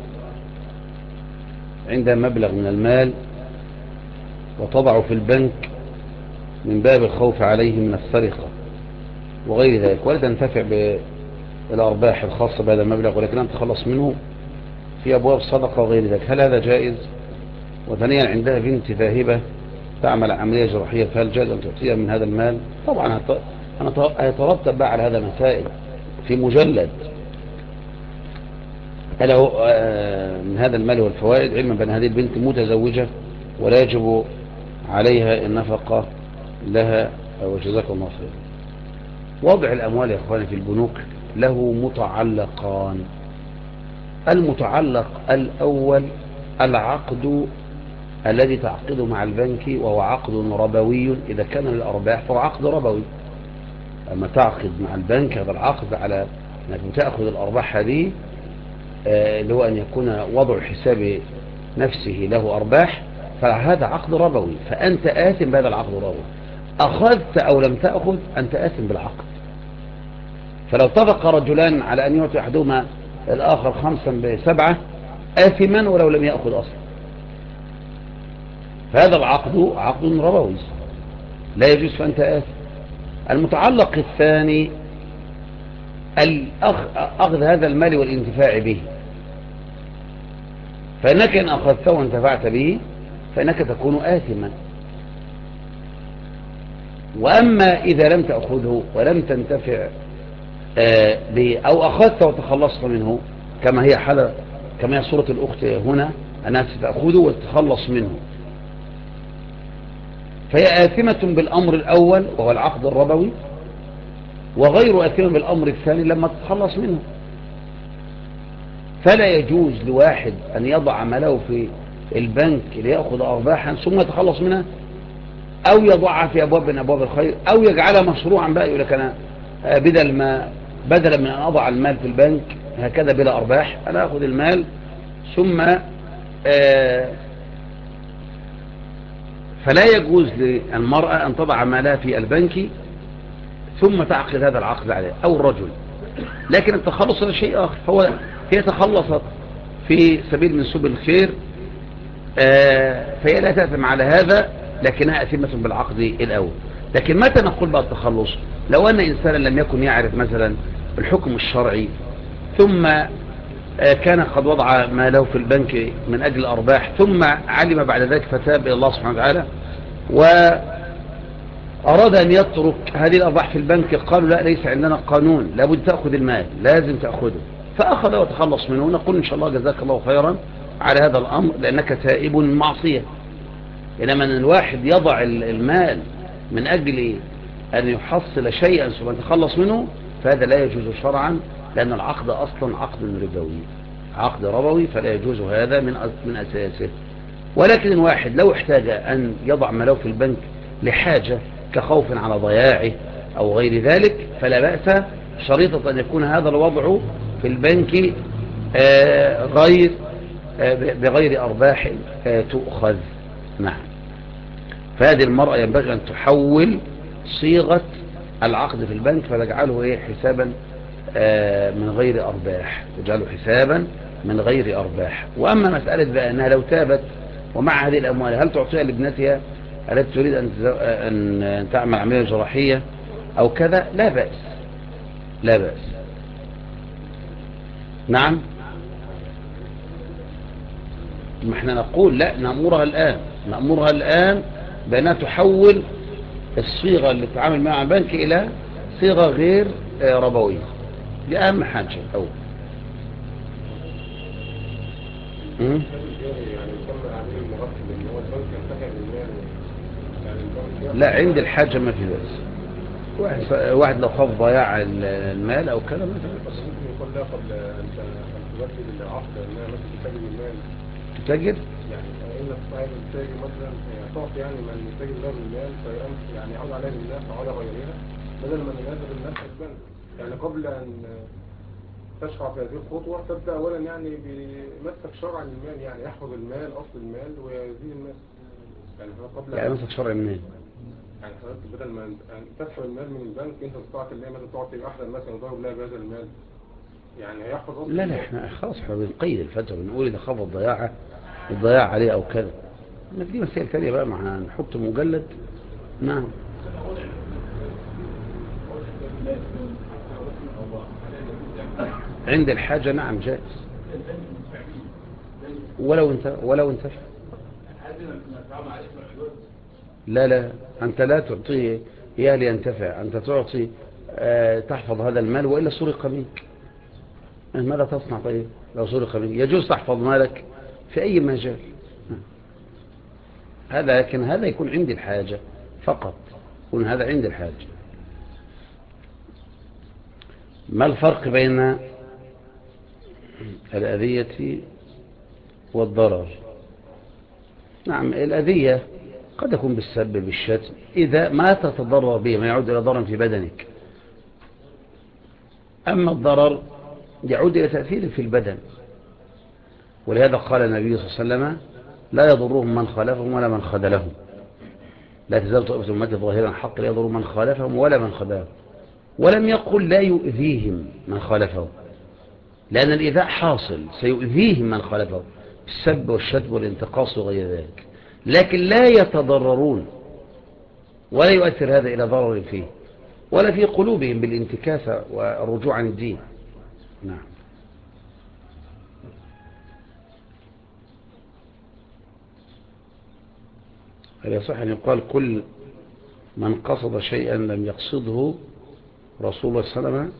عندها مبلغ من المال وتضع في البنك من باب الخوف عليه من السرقة وغير ذلك، ولا تنتفع بالأرباح الخاصة بهذا المبلغ، ولكن تخلص منه في أبواب صدقة وغير ذلك، هل هذا جائز؟ وثانيا عندها بنت ذاهبة تعمل عملية جراحية، فهل جائز أن تعطيها من هذا المال؟ طبعا هيترتب بقى على هذا مسائل في مجلد له من هذا المال والفوائد، علما بأن هذه البنت متزوجة ولا يجب عليها النفقة لها، وجزاكم الله خير. وضع الأموال يا أخواني في البنوك له متعلقان. المتعلق الأول العقد الذي تعقده مع البنك، وهو عقد ربوي. إذا كان للأرباح فهو عقد ربوي. أما تعقد مع البنك هذا العقد على أنك تأخذ الأرباح هذه، اللي هو أن يكون وضع حساب نفسه له أرباح، فهذا عقد ربوي، فأنت آثم بهذا العقد الربوي. أخذت أو لم تأخذ أنت آثم بالعقد. فلو اتفق رجلان على أن يعطي أحدهما الآخر 5 ب7 آثما ولو لم يأخذ أصلا، فهذا العقد عقد ربوي لا يجوز، فأنت آثم. المتعلق الثاني أخذ هذا المال والانتفاع به، فإنك إن أخذته وانتفعت به فإنك تكون آثما. وأما إذا لم تأخذه ولم تنتفع به، أو أخذته وتخلصت منه، كما هي حالة، كما هي صورة الأخت هنا، أنها ستأخذه وتتخلص منه، فهي آثمة بالأمر الأول وهو العقد الربوي، وغير آثم بالأمر الثاني لما تتخلص منه. فلا يجوز لواحد أن يضع ماله في البنك ليأخذ أرباحا ثم يتخلص منها، أو يضعها في أبواب من أبواب الخير، أو يجعلها مشروعا بقى، يقول لك أنا بدلا من أن أضع المال في البنك هكذا بلا أرباح، أنا أخذ المال ثم فلا يجوز للمرأة أن تضع مالها في البنك ثم تعقد هذا العقد عليه، أو الرجل. لكن التخلص هذا شيء آخر، هي تخلصت في سبيل من سبل الخير، فهي لا تأثم على هذا، لكنها أثمة بالعقد الأول. لكن متى نقول بقى التخلص؟ لو أن إنسانا لم يكن يعرف مثلا الحكم الشرعي، ثم كان قد وضع ماله في البنك من أجل الأرباح، ثم علم بعد ذلك فتاب إلى الله سبحانه وتعالى وأراد أن يترك هذه الأرباح في البنك، قالوا لا، ليس عندنا قانون، لابد تأخذ المال، لازم تأخذه، فأخذ وتخلص منه، نقول إن شاء الله جزاك الله خيرا على هذا الأمر لأنك تائب من معصية. إنما أن الواحد يضع المال من أجل أن يحصل شيئا ثم يتخلص منه، فهذا لا يجوز شرعا، لأن العقد أصلا عقد ربوي، عقد ربوي، فلا يجوز هذا من أساسه. ولكن الواحد لو احتاج أن يضع ماله في البنك لحاجة كخوف على ضياعه أو غير ذلك فلا بأس، شريطة أن يكون هذا الوضع في البنك بغير أرباح تؤخذ. نعم. فهذه المرأة ينبغي أن تحول صيغة العقد في البنك فتجعله حسابا من غير أرباح، تجعله حسابا من غير أرباح. وأما مسألة بأنها لو تابت ومع هذه الأموال هل تعطيها لابنتها التي تريد أن تعمل عملية جراحية أو كذا؟ لا بأس، لا بأس. نعم. ما احنا نقول لا، نأمرها الآن بأنها تحول الصيغة اللي تتعامل مع البنك إلى صيغة غير ربوية، دي أهم حاجة أول. لا، عند الحاجة ما في بأس. واحد لو خاف ضياع المال أو كذا ما في بأس. ممكن يقول لا قبل أن تبدل العقد أنها مثلا تتاجر بالمال. تتاجر؟ يعني إن صاحب التاجر مثلا تعطي يعني من يتاجر له بالمال يعني يعود عليها بالناس وعلى غيرها بدل ما يناسب الناس البنك. يعني قبل أن تشرع في هذه الخطوة تبدأ أولا يعني بمسك شرع المال، يعني يحفظ المال أصل المال ويزيد الناس. يعني مسك شرع المال، يعني حضرتك بدل ما تدفع المال من البنك انت تستطيع اللي مثلا تعطي احدا مثلا يضرب لها بهذا المال، يعني هيحفظ اصلا. لا احنا خلاص احنا بنقيد الفتوى، بنقول اذا خاف الضياع عليه او كذا، دي مسائل ثانيه بقى، مع نحط مجلد. نعم. عند الحاجة نعم جائز، ولو انت لا أنت لا تعطيه إياه لينتفع، أنت تعطي تحفظ هذا المال وإلا سرق منك، ماذا تصنع؟ طيب لو سرق منك يجوز تحفظ مالك في أي مجال هذا، لكن هذا يكون عند الحاجة فقط، يكون هذا عند الحاجة. ما الفرق بين الأذية والضرر؟ نعم، الأذية قد يكون بالسب بالشتم إذا ما تتضرر به، ما يعود إلى ضرر في بدنك. أما الضرر يعود إلى تأثير في البدن، ولهذا قال النبي صلى الله عليه وسلم لا يضرهم من خالفهم ولا من خذلهم، لا تزال طائفة أمتي ظاهرا حق لا يضر من خالفهم ولا من خذلهم. ولم يقل لا يؤذيهم من خالفهم، لأن الإيذاء حاصل، سيؤذيهم من خالفهم بالسب والشتم والانتقاص وغير ذلك، لكن لا يتضررون ولا يؤثر هذا إلى ضرر فيه ولا في قلوبهم بالانتكاسة والرجوع عن الدين. نعم. هل يصح أن يقال كل من قصد شيئا لم يقصده رسول الله صلى الله عليه وسلم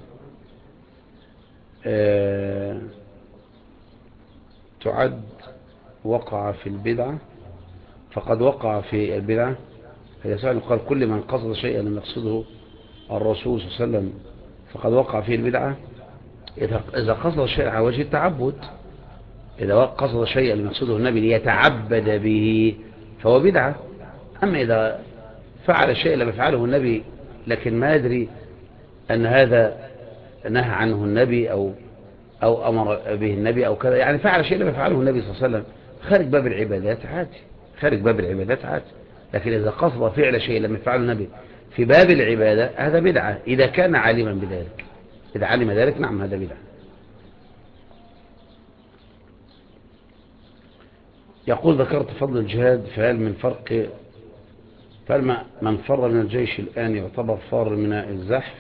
تعد وقع في البدعة، فقد وقع في البدعة؟ هل يصح أن يقال كل من قصد شيئا لم يقصده الرسول صلى الله عليه وسلم فقد وقع فيه البدعة. إذا قصد الشيء على وجه التعبد، إذا قصد الشيء اللي مقصوده النبي ليتعبد به فهو بدعة. أما إذا فعل الشيء لم يفعله النبي لكن ما يدري أن هذا نهى عنه النبي أو أمر به النبي أو كذا، يعني فعل شيء لم يفعله النبي صلى الله عليه وسلم خارج باب العبادات عادي، خارج باب العبادات عادي. لكن إذا قصد فعل شيء لم يفعله النبي في باب العبادة هذا بدعة، إذا كان عالما بذلك. إذا علم ذلك نعم هذا بدعة. يقول ذكرت فضل الجهاد، فهل من فر من الجيش الآن يعتبر فار من الزحف؟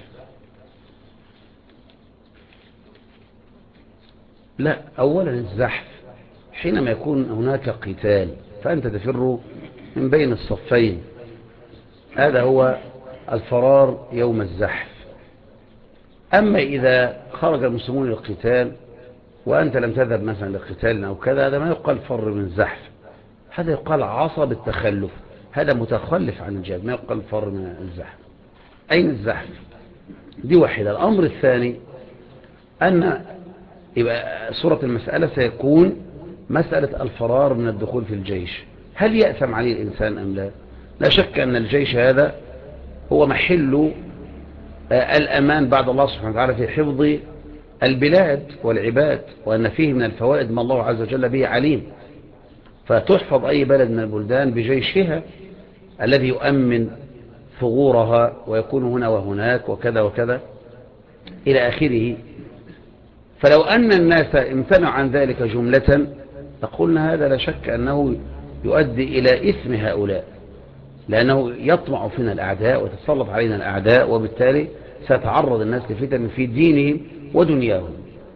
لا، أولا الزحف حينما يكون هناك قتال فأنت تفر من بين الصفين، هذا هو الفرار يوم الزحف. أما إذا خرج المسلمون للقتال وأنت لم تذهب مثلا للقتال أو كذا، هذا ما يقال فر من الزحف، هذا يقال عصب التخلف، هذا متخلف عن الجهاد، ما يقال فر من الزحف. أين الزحف؟ دي واحدة. الأمر الثاني أن يبقى صورة المسألة سيكون مسألة الفرار من الدخول في الجيش، هل يأثم عليه الإنسان أم لا؟ لا شك أن الجيش هذا هو محل الأمان بعد الله سبحانه وتعالى في حفظ البلاد والعباد، وأن فيه من الفوائد ما الله عز وجل به عليم. فتحفظ أي بلد من البلدان بجيشها الذي يؤمن ثغورها ويكون هنا وهناك وكذا وكذا إلى آخره. فلو أن الناس امتنعوا عن ذلك جملة لقلنا هذا لا شك أنه يؤدي إلى إثم هؤلاء، لأنه يطمع فينا الأعداء وتتسلط علينا الأعداء، وبالتالي سيتعرض الناس لفتن في دينهم ودنياهم.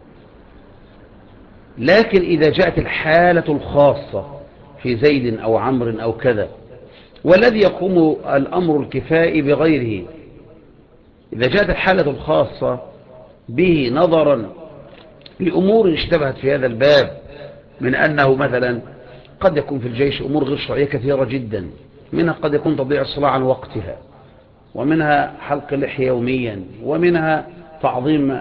لكن إذا جاءت الحالة الخاصة في زيد أو عمرو أو كذا، والذي يقوم الأمر الكفائي بغيره، إذا جاءت الحالة الخاصة به نظرا لأمور اشتبهت في هذا الباب، من أنه مثلا قد يكون في الجيش أمور غير شرعية كثيرة جدا، منها قد يكون تضيع الصلاة عن وقتها، ومنها حلق اللحية يوميا، ومنها تعظيم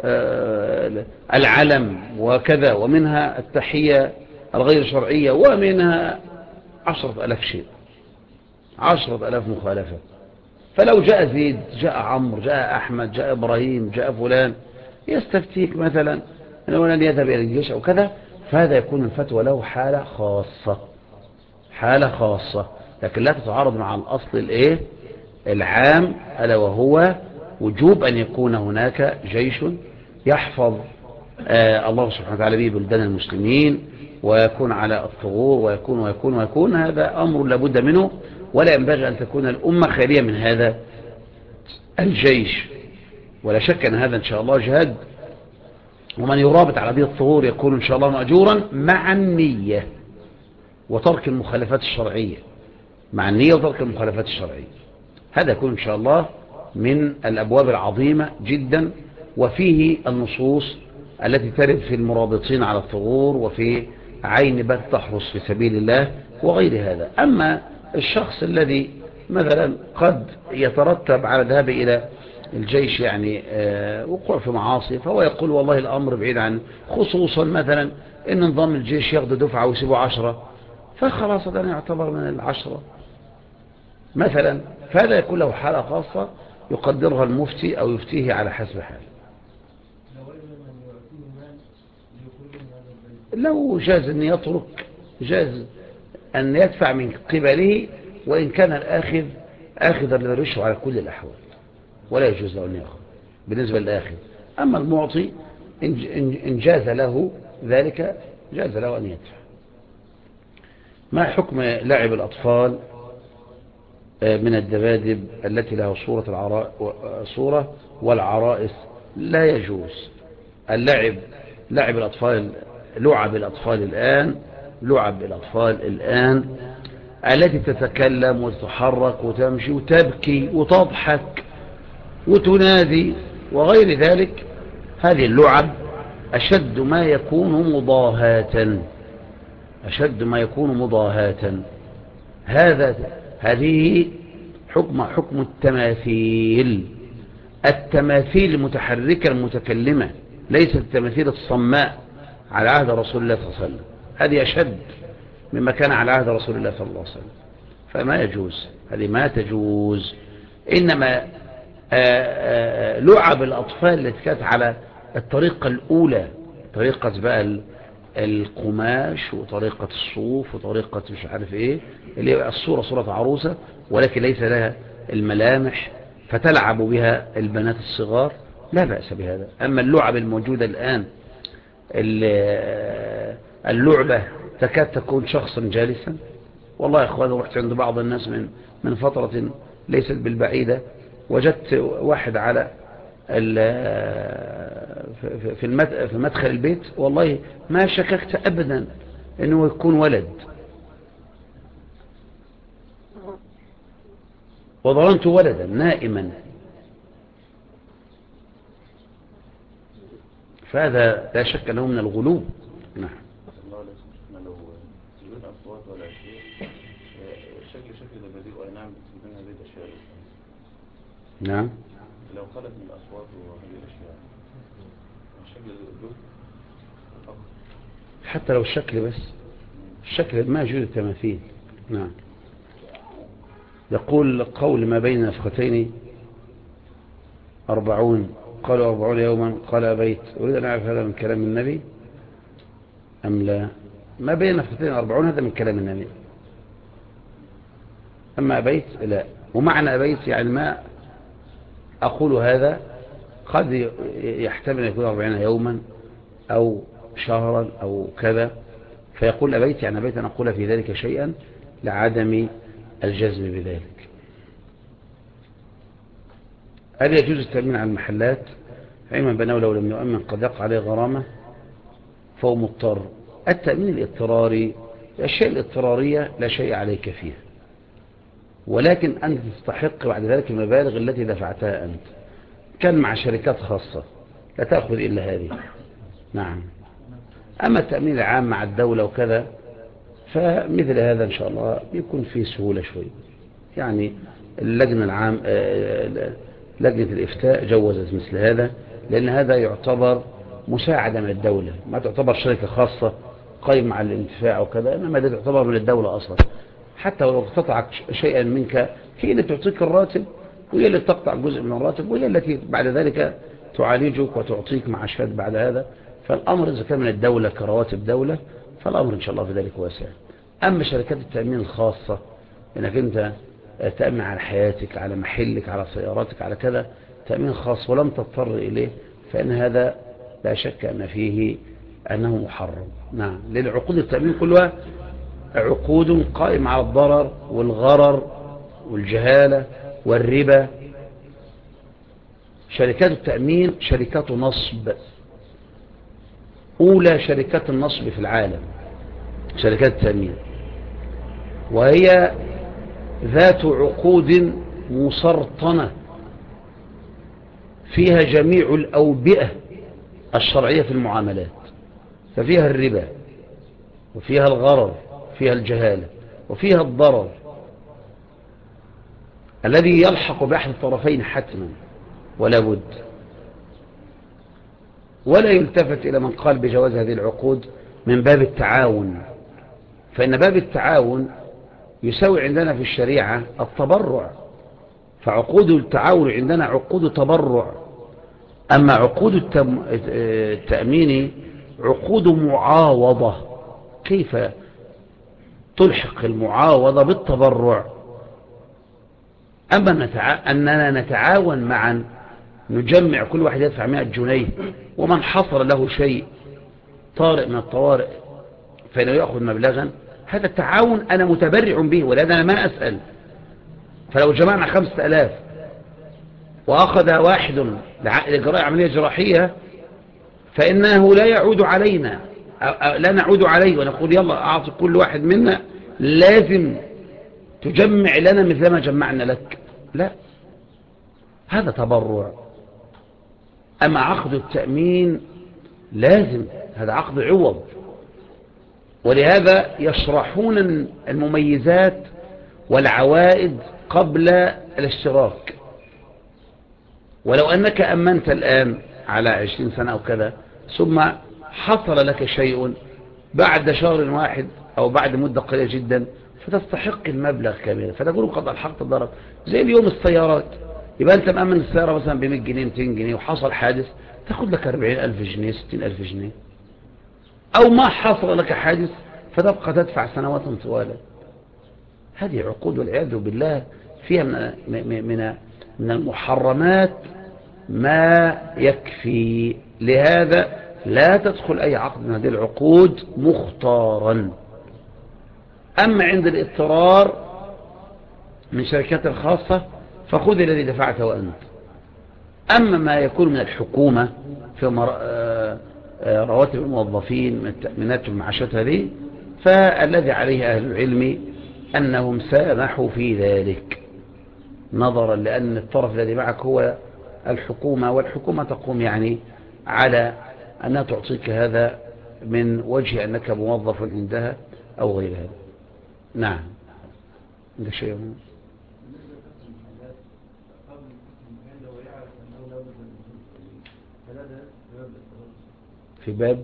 العلم وكذا، ومنها التحية الغير شرعية، ومنها 10,000 شيء، 10,000 مخالفة. فلو جاء زيد، جاء عمرو، جاء أحمد، جاء إبراهيم، جاء فلان يستفتيك مثلا أنه لن يذهب إلى الجيش أو كذا، فهذا يكون الفتوى له حالة خاصة، حالة خاصة، لكن لا تتعارض مع الأصل العام، ألا وهو وجوب أن يكون هناك جيش يحفظ الله سبحانه وتعالى به بلدان المسلمين، ويكون على الثغور، ويكون هذا أمر لابد منه، ولا ينبغي أن تكون الأمة خالية من هذا الجيش. ولا شك أن هذا إن شاء الله جهاد، ومن يرابط على هذه الثغور يكون إن شاء الله مأجورا مع النية وترك المخالفات الشرعية، مع النية وترك المخالفات الشرعية. هذا يكون إن شاء الله من الأبواب العظيمة جدا، وفيه النصوص التي ترد في المرابطين على الثغور، وفي عين بات تحرس في سبيل الله وغير هذا. أما الشخص الذي مثلا قد يترتب على ذهاب إلى الجيش يعني وقوع في معاصي، فهو يقول والله الأمر بعيد عن، خصوصا مثلا إن نظام الجيش ياخد دفعة ويسيبوا 10، فخلاص هذا يعتبر من 10 مثلا، فهذا يكون له حالة خاصة يقدرها المفتي أو يفتيه على حسب حاله. لو جاز أن يترك، جاز أن يدفع من قبله، وإن كان الآخذ آخذا للرشوة على كل الأحوال، ولا يجوز له أن يأخذ بالنسبة للآخذ. أما المعطي إن جاز له ذلك جاز له أن يدفع. ما حكم لعب الأطفال من الدبادب التي لها صورة والعرائس؟ لا يجوز اللعب، لعب الأطفال، لعب الأطفال الآن التي تتكلم وتتحرك وتمشي وتبكي وتضحك وتنادي وغير ذلك، هذه اللعب أشد ما يكون مضاهاة. هذه حكم التماثيل، التماثيل المتحركة المتكلمة، ليست التماثيل الصماء على عهد رسول الله صلى الله عليه وسلم، هذه أشد مما كان على عهد رسول الله صلى الله عليه وسلم، فما يجوز، هذه ما تجوز. إنما لعب الأطفال التي كانت على الطريقة الأولى، طريقة بقى القماش وطريقة الصوف وطريقة مش عارف ايه، اللي هي الصورة صورة عروسة ولكن ليس لها الملامح، فتلعب بها البنات الصغار، لا بأس بهذا. أما اللعب الموجودة الآن، اللعبة تكاد تكون شخصا جالسا. والله يا اخواني رحت عند بعض الناس من فترة ليست بالبعيدة، وجدت واحد على في مدخل البيت، والله ما شككت أبدا أنه يكون ولد، وظننت ولدا نائما. فهذا لا شك أنه من الغلو. نعم. لو بدون أصوات ولا شيء، شكل ده بديء، أي نعم، بس بدون هذه الأشياء. نعم. لو خلت من الأصوات وهذه الأشياء، الشكل له فقط. حتى لو الشكل بس، الشكل ما يجوز التماثيل. نعم. يقول قول ما بين نفختين 40، قالوا 40 يوما، قال أبيت. أريد أن أعرف هذا من كلام النبي أم لا؟ ما بين نفختين 40 هذا من كلام النبي، أما أبيت لا. ومعنى أبيت يعني ما أقول هذا، قد يحتمل أن يكون 40 يوما أو شهرا أو كذا، فيقول أبيت يعني أبيت أن أقول في ذلك شيئا لعدم الجزم بذلك. هل يجوز التأمين على المحلات؟ علما بأنه لو لم يؤمن قد يقع عليه غرامة فهو مضطر. التأمين الاضطراري، الأشياء الاضطرارية لا شيء عليك فيها، ولكن أنت تستحق بعد ذلك المبالغ التي دفعتها أنت. كان مع شركات خاصة لا تأخذ إلا هذه. نعم. أما التأمين العام مع الدولة وكذا، فمثل هذا إن شاء الله يكون فيه سهولة شوي. يعني اللجنة العام لجنة الإفتاء جوزت مثل هذا، لأن هذا يعتبر مساعدة من الدولة، ما تعتبر شركة خاصة قائمة على الانتفاع وكذا، إنما ده تعتبر من الدولة أصلا. حتى ولو اقتطعت شيئا منك، هي اللي تعطيك الراتب، وهي اللي تقطع جزء من الراتب، وهي التي بعد ذلك تعالجك وتعطيك معاشات بعد هذا. فالأمر إذا كان من الدولة كرواتب دولة، فالأمر إن شاء الله في ذلك واسع. أما شركات التأمين الخاصة، إنك أنت تأمن على حياتك، على محلك، على سياراتك، على كذا، تأمين خاص ولم تضطر إليه، فإن هذا لا شك أن فيه أنه محرم. نعم. لأن عقود التأمين كلها عقود قائمة على الضرر والغرر والجهالة والربا. شركات التأمين شركات نصب، أولى شركات النصب في العالم شركات التأمين، وهي ذات عقود مسرطنة فيها جميع الأوبئة الشرعية في المعاملات، ففيها الربا وفيها الغرر، فيها الجهالة، وفيها الضرر الذي يلحق بأحد الطرفين حتما ولا بد. ولا يلتفت إلى من قال بجواز هذه العقود من باب التعاون، فإن باب التعاون يساوي عندنا في الشريعة التبرع، فعقود التعاون عندنا عقود تبرع. أما عقود التأمين عقود معاوضة. كيف تلحق المعاوضة بالتبرع؟ أما أننا نتعاون معا، نجمع كل واحد يدفع 100 جنيه، ومن حصل له شيء طارئ من الطوارئ فإنه يأخذ مبلغا، هذا التعاون أنا متبرع به، ولهذا أنا ما أسأل. فلو جمعنا 5000 وأخذ واحد لإجراء عملية جراحية، فإنه لا يعود علينا، لا نعود عليه ونقول يلا أعطي كل واحد منا، لازم تجمع لنا مثل ما جمعنا لك. لا، هذا تبرع. أما عقد التأمين لازم، هذا عقد عوض، ولهذا يشرحون المميزات والعوائد قبل الاشتراك. ولو أنك أمنت الآن على 20 سنة أو كذا، ثم حصل لك شيء بعد شهر واحد أو بعد مدة قليلة جدا، فتستحق المبلغ كاملا، فتقول قد ألحقت الضرر. زي اليوم السيارات، يبقى أنت مأمن السيارة مثلا ب100 جنيه 200 جنيه وحصل حادث، تاخد لك 40,000 جنيه 60,000 جنيه. أو ما حصل لك حادث فتبقى تدفع سنوات طوال. هذه عقود والعياذ بالله فيها من المحرمات ما يكفي. لهذا لا تدخل أي عقد من هذه العقود مختارا. أما عند الاضطرار من شركات الخاصة فخذ الذي دفعته وأنت. أما ما يكون من الحكومة في رواتب الموظفين من التأمينات والمعاشات هذه، فالذي عليه أهل العلم أنهم سامحوا في ذلك، نظرا لأن الطرف الذي معك هو الحكومة، والحكومة تقوم يعني على أنها تعطيك هذا من وجه أنك موظف عندها أو غير هذا. نعم، عندك شيء في باب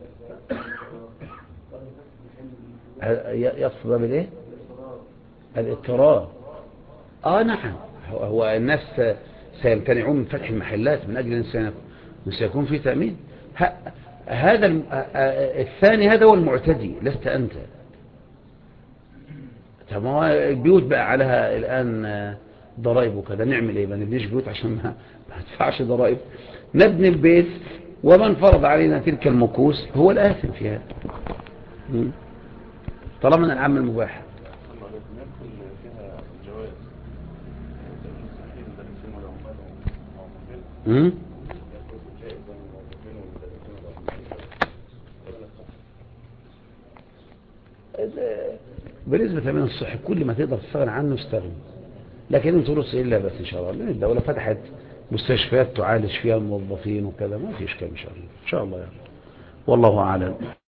يقصد باب الايه؟ الاضطرار. نعم، هو الناس سيمتنعون من فتح المحلات من أجل أن سيكون في تأمين. هذا الثاني هذا هو المعتدي، لست أنت. طب هو البيوت بقى عليها الآن ضرائب وكذا، نعمل ايه؟ ما نبنيش بيوت عشان ما ندفعش ضرائب؟ نبني البيت، ومن فرض علينا تلك المكوس هو الآثم في هذا، طالما العمل المباح. يدخل فيها الجواز تأمين صحي للمدرسين والعمال والموظفين، يدخل في الجائز بين الموظفين والمدرسين والعمال. بالنسبة للتأمين الصحي كل ما تقدر تستغنى عنه استغنى، لكن انت ترص إلا بس إن شاء الله، لأن الدولة فتحت مستشفيات تعالج فيها الموظفين وكذا، ما في إشكال إن شاء الله، إن شاء الله يعني. والله أعلم.